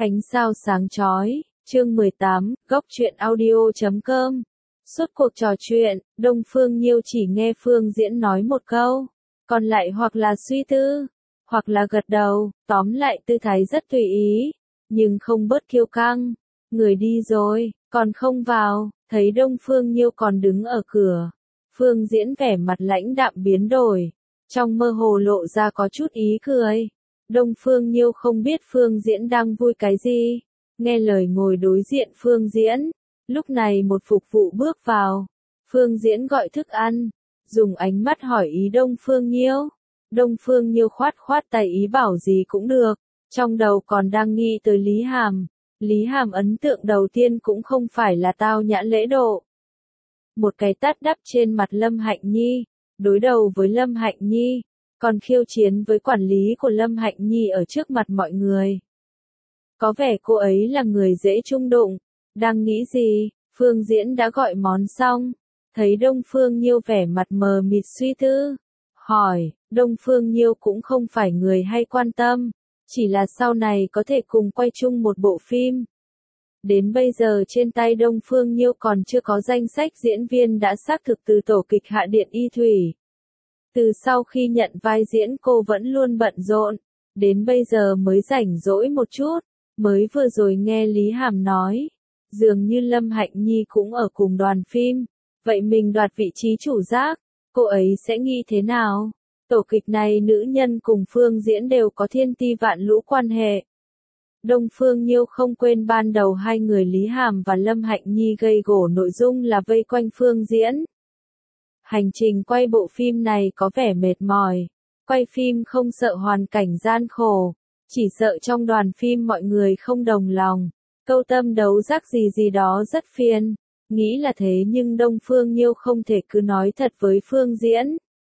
Ánh sao sáng chói, chương 18, góc truyện audio.com. Suốt cuộc trò chuyện, Đông Phương Nhiêu chỉ nghe Phương Diễn nói một câu, còn lại hoặc là suy tư, hoặc là gật đầu, tóm lại tư thái rất tùy ý, nhưng không bớt kiêu căng. Người đi rồi, còn không vào, thấy Đông Phương Nhiêu còn đứng ở cửa. Phương Diễn vẻ mặt lãnh đạm biến đổi, trong mơ hồ lộ ra có chút ý cười. Đông Phương Nhiêu không biết Phương Diễn đang vui cái gì, nghe lời ngồi đối diện Phương Diễn. Lúc này một phục vụ bước vào, Phương Diễn gọi thức ăn, dùng ánh mắt hỏi ý Đông Phương Nhiêu. Đông Phương Nhiêu khoát khoát tay ý bảo gì cũng được, trong đầu còn đang nghĩ tới Lý Hàm. Lý Hàm ấn tượng đầu tiên cũng không phải là tao nhã lễ độ. Một cái tát đắp trên mặt Lâm Hạnh Nhi, đối đầu với Lâm Hạnh Nhi, còn khiêu chiến với quản lý của Lâm Hạnh Nhi ở trước mặt mọi người. Có vẻ cô ấy là người dễ chung đụng. Đang nghĩ gì, Phương Diễn đã gọi món xong, thấy Đông Phương Nhiêu vẻ mặt mờ mịt suy tư, hỏi. Đông Phương Nhiêu cũng không phải người hay quan tâm, chỉ là sau này có thể cùng quay chung một bộ phim. Đến bây giờ trên tay Đông Phương Nhiêu còn chưa có danh sách diễn viên đã xác thực từ tổ kịch Hạ Điện Y Thủy. Từ sau khi nhận vai diễn cô vẫn luôn bận rộn, đến bây giờ mới rảnh rỗi một chút, mới vừa rồi nghe Lý Hàm nói, dường như Lâm Hạnh Nhi cũng ở cùng đoàn phim, vậy mình đoạt vị trí chủ giác, cô ấy sẽ nghĩ thế nào? Tổ kịch này nữ nhân cùng Phương Diễn đều có thiên ti vạn lũ quan hệ. Đông Phương Nhiêu không quên ban đầu hai người Lý Hàm và Lâm Hạnh Nhi gây gổ nội dung là vây quanh Phương Diễn. Hành trình quay bộ phim này có vẻ mệt mỏi, quay phim không sợ hoàn cảnh gian khổ, chỉ sợ trong đoàn phim mọi người không đồng lòng, câu tâm đấu giác gì đó rất phiền. Nghĩ là thế nhưng Đông Phương Nhiêu không thể cứ nói thật với Phương Diễn.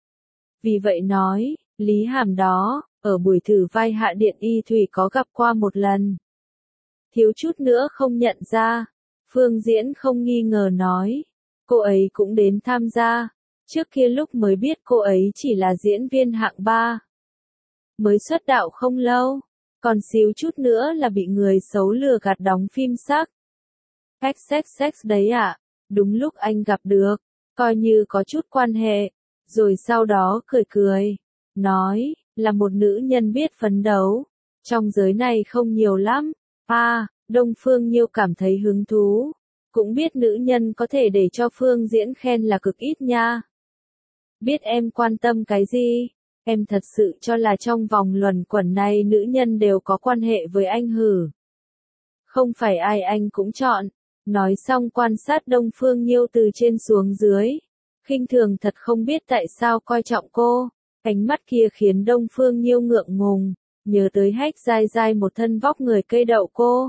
Vì vậy nói, Lý Hàm đó, ở buổi thử vai Hạ Điện Y Thủy có gặp qua một lần. Thiếu chút nữa không nhận ra, Phương Diễn không nghi ngờ nói, cô ấy cũng đến tham gia, trước kia lúc mới biết cô ấy chỉ là diễn viên hạng 3. Mới xuất đạo không lâu, còn xíu chút nữa là bị người xấu lừa gạt đóng phim sắc. XXX đấy ạ, đúng lúc anh gặp được, coi như có chút quan hệ, rồi sau đó cười, nói, là một nữ nhân biết phấn đấu, trong giới này không nhiều lắm. Đông Phương Nhiêu cảm thấy hứng thú, cũng biết nữ nhân có thể để cho Phương Diễn khen là cực ít nha. Biết em quan tâm cái gì, em thật sự cho là trong vòng luẩn quẩn này nữ nhân đều có quan hệ với anh hử? Không phải ai anh cũng chọn. Nói xong quan sát Đông Phương Nhiêu từ trên xuống dưới, khinh thường thật không biết tại sao coi trọng cô, ánh mắt kia khiến Đông Phương Nhiêu ngượng ngùng, nhớ tới Hách Dai Dai một thân vóc người cây đậu cô.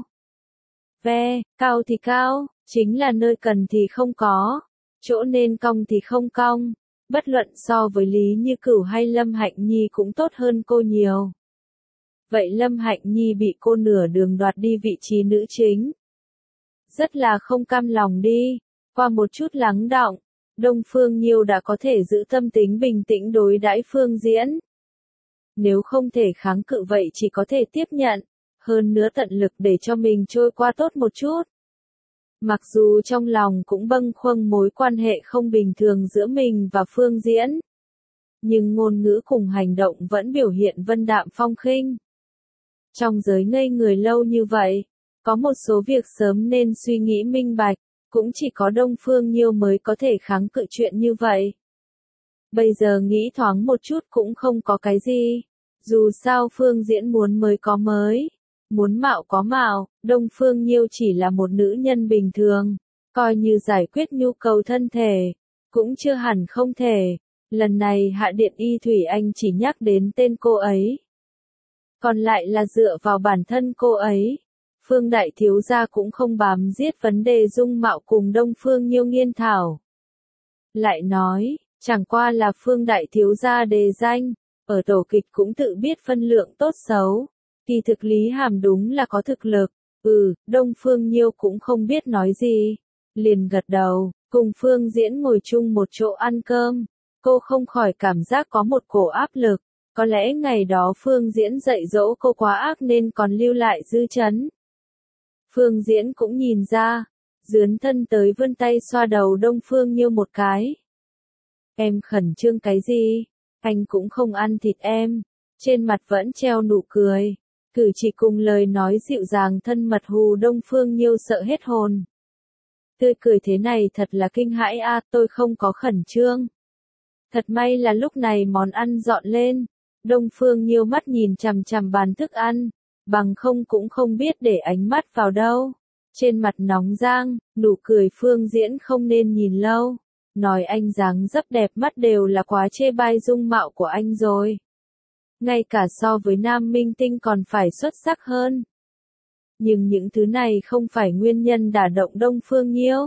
Cao thì cao, chính là nơi cần thì không có, chỗ nên cong thì không cong, bất luận so với Lý Như Cửu hay Lâm Hạnh Nhi cũng tốt hơn cô nhiều. Vậy Lâm Hạnh Nhi bị cô nửa đường đoạt đi vị trí nữ chính. Rất là không cam lòng đi, qua một chút lắng đọng, Đông Phương Nhiêu đã có thể giữ tâm tính bình tĩnh đối đãi Phương Diễn. Nếu không thể kháng cự vậy chỉ có thể tiếp nhận, hơn nữa tận lực để cho mình trôi qua tốt một chút. Mặc dù trong lòng cũng bâng khuâng mối quan hệ không bình thường giữa mình và Phương Diễn, nhưng ngôn ngữ cùng hành động vẫn biểu hiện vân đạm phong khinh. Trong giới ngây người lâu như vậy, có một số việc sớm nên suy nghĩ minh bạch, cũng chỉ có Đông Phương Nhiêu mới có thể kháng cự chuyện như vậy. Bây giờ nghĩ thoáng một chút cũng không có cái gì, dù sao Phương Diễn muốn mới có mới, muốn mạo có mạo, Đông Phương Nhiêu chỉ là một nữ nhân bình thường, coi như giải quyết nhu cầu thân thể, cũng chưa hẳn không thể. Lần này Hạ Điện Y Thủy anh chỉ nhắc đến tên cô ấy, còn lại là dựa vào bản thân cô ấy. Phương Đại Thiếu Gia cũng không bám giết vấn đề dung mạo cùng Đông Phương Nhiêu nghiên thảo. Lại nói, chẳng qua là Phương Đại Thiếu Gia đề danh, ở tổ kịch cũng tự biết phân lượng tốt xấu. Kỳ thực Lý Hàm đúng là có thực lực, Đông Phương Nhiêu cũng không biết nói gì. Liền gật đầu, cùng Phương Diễn ngồi chung một chỗ ăn cơm. Cô không khỏi cảm giác có một cổ áp lực. Có lẽ ngày đó Phương Diễn dạy dỗ cô quá ác nên còn lưu lại dư chấn. Phương Diễn cũng nhìn ra, dướn thân tới vươn tay xoa đầu Đông Phương Nhiêu một cái. Em khẩn trương cái gì? Anh cũng không ăn thịt em. Trên mặt vẫn treo nụ cười. Cử chỉ cùng lời nói dịu dàng thân mật hù Đông Phương Nhiêu sợ hết hồn. Tươi cười thế này thật là kinh hãi a, tôi không có khẩn trương. Thật may là lúc này món ăn dọn lên. Đông Phương Nhiêu mắt nhìn chằm chằm bàn thức ăn, bằng không cũng không biết để ánh mắt vào đâu. Trên mặt nóng rang, nụ cười Phương Diễn không nên nhìn lâu. Nói anh dáng dấp đẹp mắt đều là quá chê bai dung mạo của anh rồi. Ngay cả so với nam minh tinh còn phải xuất sắc hơn. Nhưng những thứ này không phải nguyên nhân đả động Đông Phương Nhiêu.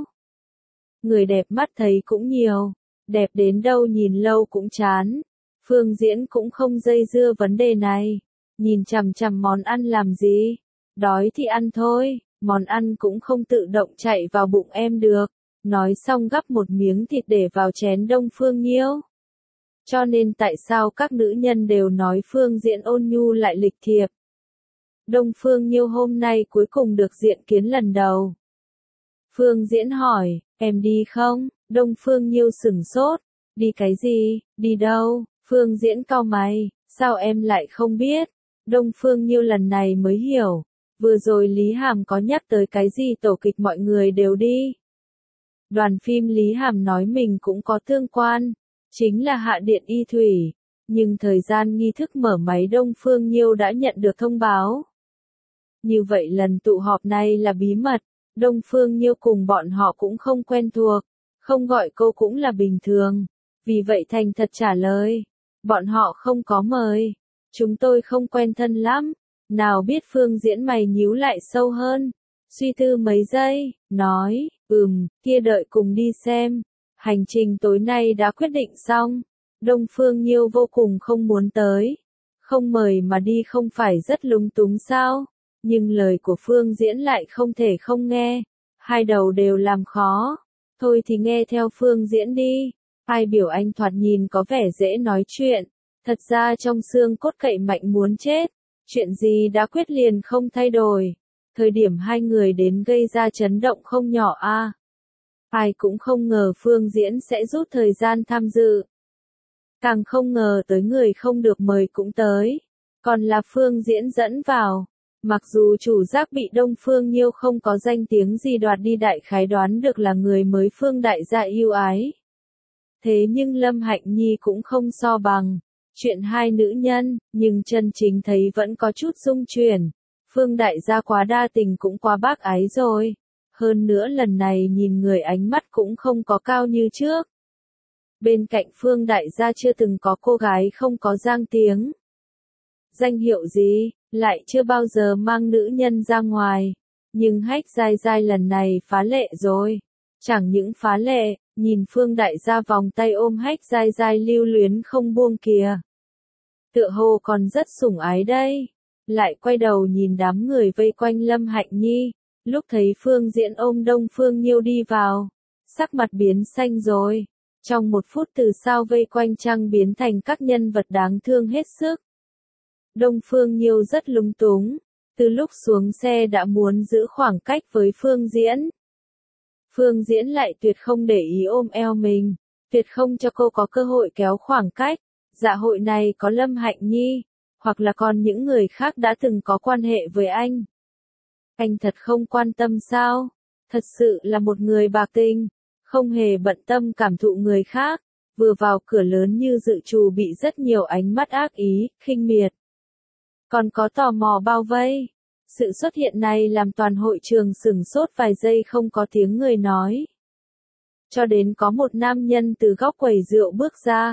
Người đẹp mắt thấy cũng nhiều, đẹp đến đâu nhìn lâu cũng chán. Phương Diễn cũng không dây dưa vấn đề này. Nhìn chằm chằm món ăn làm gì? Đói thì ăn thôi, món ăn cũng không tự động chạy vào bụng em được. Nói xong gắp một miếng thịt để vào chén Đông Phương Nhiêu. Cho nên tại sao các nữ nhân đều nói Phương Diễn ôn nhu lại lịch thiệp. Đông Phương Nhiêu hôm nay cuối cùng được diện kiến lần đầu. Phương Diễn hỏi, em đi không? Đông Phương Nhiêu sửng sốt, đi cái gì, đi đâu? Phương Diễn cau mày, sao em lại không biết? Đông Phương Nhiêu lần này mới hiểu, vừa rồi Lý Hàm có nhắc tới cái gì tổ kịch mọi người đều đi. Đoàn phim Lý Hàm nói mình cũng có tương quan, chính là Hạ Điện Y Thủy, nhưng thời gian nghi thức mở máy Đông Phương Nhiêu đã nhận được thông báo. Như vậy lần tụ họp này là bí mật, Đông Phương Nhiêu cùng bọn họ cũng không quen thuộc, không gọi cô cũng là bình thường, vì vậy thành thật trả lời, bọn họ không có mời, chúng tôi không quen thân lắm, nào biết Phương Diễn mày nhíu lại sâu hơn, suy tư mấy giây, nói, kia đợi cùng đi xem, hành trình tối nay đã quyết định xong, Đông Phương Nhiêu vô cùng không muốn tới, không mời mà đi không phải rất lúng túng sao? Nhưng lời của Phương Diễn lại không thể không nghe, hai đầu đều làm khó, thôi thì nghe theo Phương Diễn đi, ai biểu anh thoạt nhìn có vẻ dễ nói chuyện, thật ra trong xương cốt cậy mạnh muốn chết, chuyện gì đã quyết liền không thay đổi, thời điểm hai người đến gây ra chấn động không nhỏ a. Ai cũng không ngờ Phương Diễn sẽ rút thời gian tham dự, càng không ngờ tới người không được mời cũng tới, còn là Phương Diễn dẫn vào. Mặc dù chủ giác bị Đông Phương Nhiêu không có danh tiếng gì đoạt đi đại khái đoán được là người mới Phương đại gia yêu ái. Thế nhưng Lâm Hạnh Nhi cũng không so bằng. Chuyện hai nữ nhân, nhưng chân chính thấy vẫn có chút rung chuyển. Phương đại gia quá đa tình cũng quá bác ái rồi. Hơn nữa lần này nhìn người ánh mắt cũng không có cao như trước. Bên cạnh Phương đại gia chưa từng có cô gái không có giang tiếng. Danh hiệu gì? Lại chưa bao giờ mang nữ nhân ra ngoài. Nhưng Hách Giai Giai lần này phá lệ rồi. Chẳng những phá lệ, nhìn Phương đại gia vòng tay ôm Hách Giai Giai lưu luyến không buông kìa. Tựa hồ còn rất sủng ái đây. Lại quay đầu nhìn đám người vây quanh Lâm Hạnh Nhi. Lúc thấy Phương Diễn ôm Đông Phương Nhiêu đi vào. Sắc mặt biến xanh rồi. Trong một phút từ sao vây quanh trăng biến thành các nhân vật đáng thương hết sức. Đông Phương Nhiêu rất lúng túng, từ lúc xuống xe đã muốn giữ khoảng cách với Phương Diễn. Phương Diễn lại tuyệt không để ý ôm eo mình, tuyệt không cho cô có cơ hội kéo khoảng cách. Dạ hội này có Lâm Hạnh Nhi, hoặc là còn những người khác đã từng có quan hệ với anh. Anh thật không quan tâm sao? Thật sự là một người bạc tình, không hề bận tâm cảm thụ người khác, vừa vào cửa lớn như dự trù bị rất nhiều ánh mắt ác ý, khinh miệt. Còn có tò mò bao vây. Sự xuất hiện này làm toàn hội trường sửng sốt vài giây không có tiếng người nói. Cho đến có một nam nhân từ góc quầy rượu bước ra.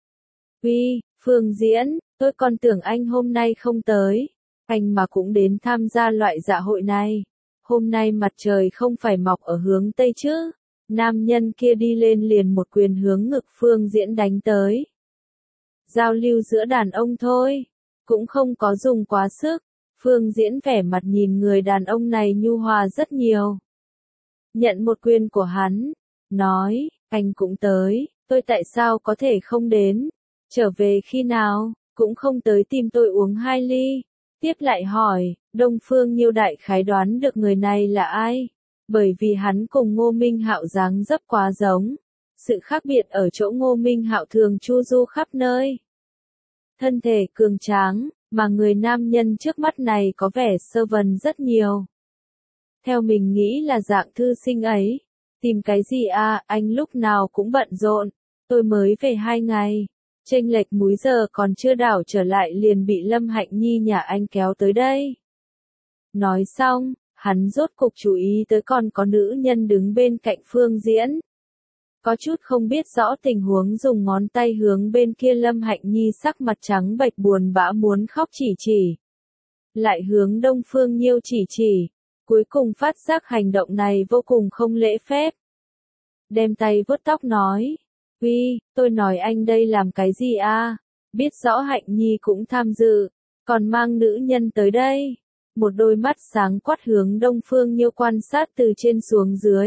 Uy, Phương Diễn, tôi còn tưởng anh hôm nay không tới. Anh mà cũng đến tham gia loại dạ hội này. Hôm nay mặt trời không phải mọc ở hướng Tây chứ. Nam nhân kia đi lên liền một quyền hướng ngực Phương Diễn đánh tới. Giao lưu giữa đàn ông thôi. Cũng không có dùng quá sức. Phương Diễn vẻ mặt nhìn người đàn ông này nhu hòa rất nhiều. Nhận một quyền của hắn. Nói, anh cũng tới. Tôi tại sao có thể không đến? Trở về khi nào? Cũng không tới tìm tôi uống 2 ly. Tiếp lại hỏi, Đông Phương Nhiêu đại khái đoán được người này là ai, bởi vì hắn cùng Ngô Minh Hạo dáng dấp quá giống. Sự khác biệt ở chỗ Ngô Minh Hạo thường chu du khắp nơi. Thân thể cường tráng, mà người nam nhân trước mắt này có vẻ sơ vần rất nhiều. Theo mình nghĩ là dạng thư sinh ấy. Tìm cái gì à, anh lúc nào cũng bận rộn. Tôi mới về 2 ngày. Chênh lệch múi giờ còn chưa đảo trở lại liền bị Lâm Hạnh Nhi nhà anh kéo tới đây. Nói xong, hắn rốt cục chú ý tới còn có nữ nhân đứng bên cạnh Phương Diễn. Có chút không biết rõ tình huống dùng ngón tay hướng bên kia Lâm Hạnh Nhi sắc mặt trắng bệch buồn bã muốn khóc chỉ. Lại hướng Đông Phương Nhiêu chỉ. Cuối cùng phát giác hành động này vô cùng không lễ phép. Đem tay vuốt tóc nói. Uy, tôi nói anh đây làm cái gì à? Biết rõ Hạnh Nhi cũng tham dự, còn mang nữ nhân tới đây. Một đôi mắt sáng quát hướng Đông Phương Nhiêu quan sát từ trên xuống dưới.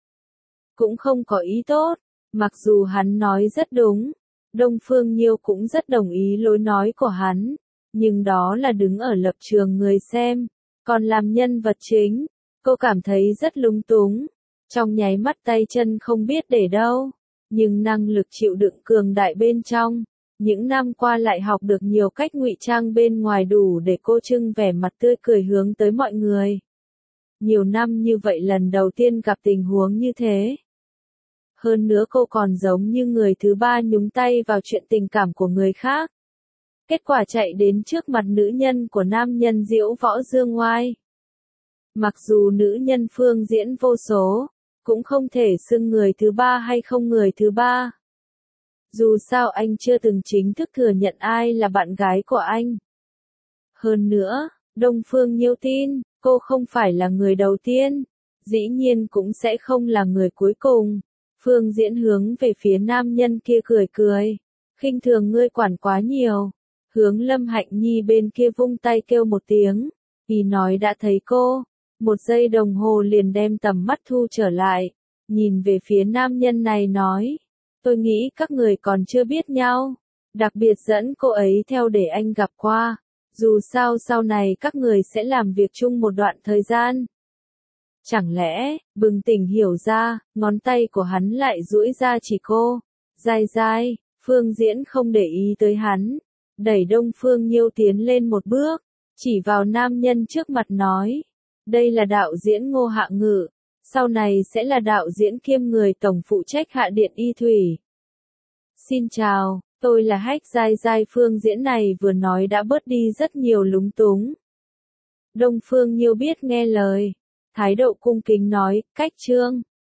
Cũng không có ý tốt, mặc dù hắn nói rất đúng. Đông Phương Nhiêu cũng rất đồng ý lối nói của hắn. Nhưng đó là đứng ở lập trường người xem. Còn làm nhân vật chính, cô cảm thấy rất lung túng. Trong nháy mắt tay chân không biết để đâu. Nhưng năng lực chịu đựng cường đại bên trong. Những năm qua lại học được nhiều cách ngụy trang bên ngoài đủ để cô trưng vẻ mặt tươi cười hướng tới mọi người. Nhiều năm như vậy lần đầu tiên gặp tình huống như thế. Hơn nữa cô còn giống như người thứ ba nhúng tay vào chuyện tình cảm của người khác. Kết quả chạy đến trước mặt nữ nhân của nam nhân Diễu Võ Dương Ngoai. Mặc dù nữ nhân Phương Diễn vô số, cũng không thể xưng người thứ ba hay không người thứ ba. Dù sao anh chưa từng chính thức thừa nhận ai là bạn gái của anh. Hơn nữa, Đông Phương Nhiêu tin, cô không phải là người đầu tiên, dĩ nhiên cũng sẽ không là người cuối cùng. Phương Diễn hướng về phía nam nhân kia cười. Khinh thường ngươi quản quá nhiều. Hướng Lâm Hạnh Nhi bên kia vung tay kêu một tiếng, vì nói đã thấy cô. 1 giây đồng hồ liền đem tầm mắt thu trở lại, nhìn về phía nam nhân này nói, tôi nghĩ các người còn chưa biết nhau, đặc biệt dẫn cô ấy theo để anh gặp qua, dù sao sau này các người sẽ làm việc chung một đoạn thời gian. Chẳng lẽ, bừng tỉnh hiểu ra, ngón tay của hắn lại duỗi ra chỉ cô, dai, Phương Diễn không để ý tới hắn, đẩy Đông Phương Nhiêu tiến lên một bước, chỉ vào nam nhân trước mặt nói. Đây là đạo diễn Ngô Hạ Ngự, sau này sẽ là đạo diễn kiêm người tổng phụ trách Hạ Điện Y Thủy. Xin chào, tôi là Hách Dai. Phương Diễn này vừa nói đã bớt đi rất nhiều lúng túng. Đông Phương Nhiêu biết nghe lời, thái độ cung kính nói, cách Trương.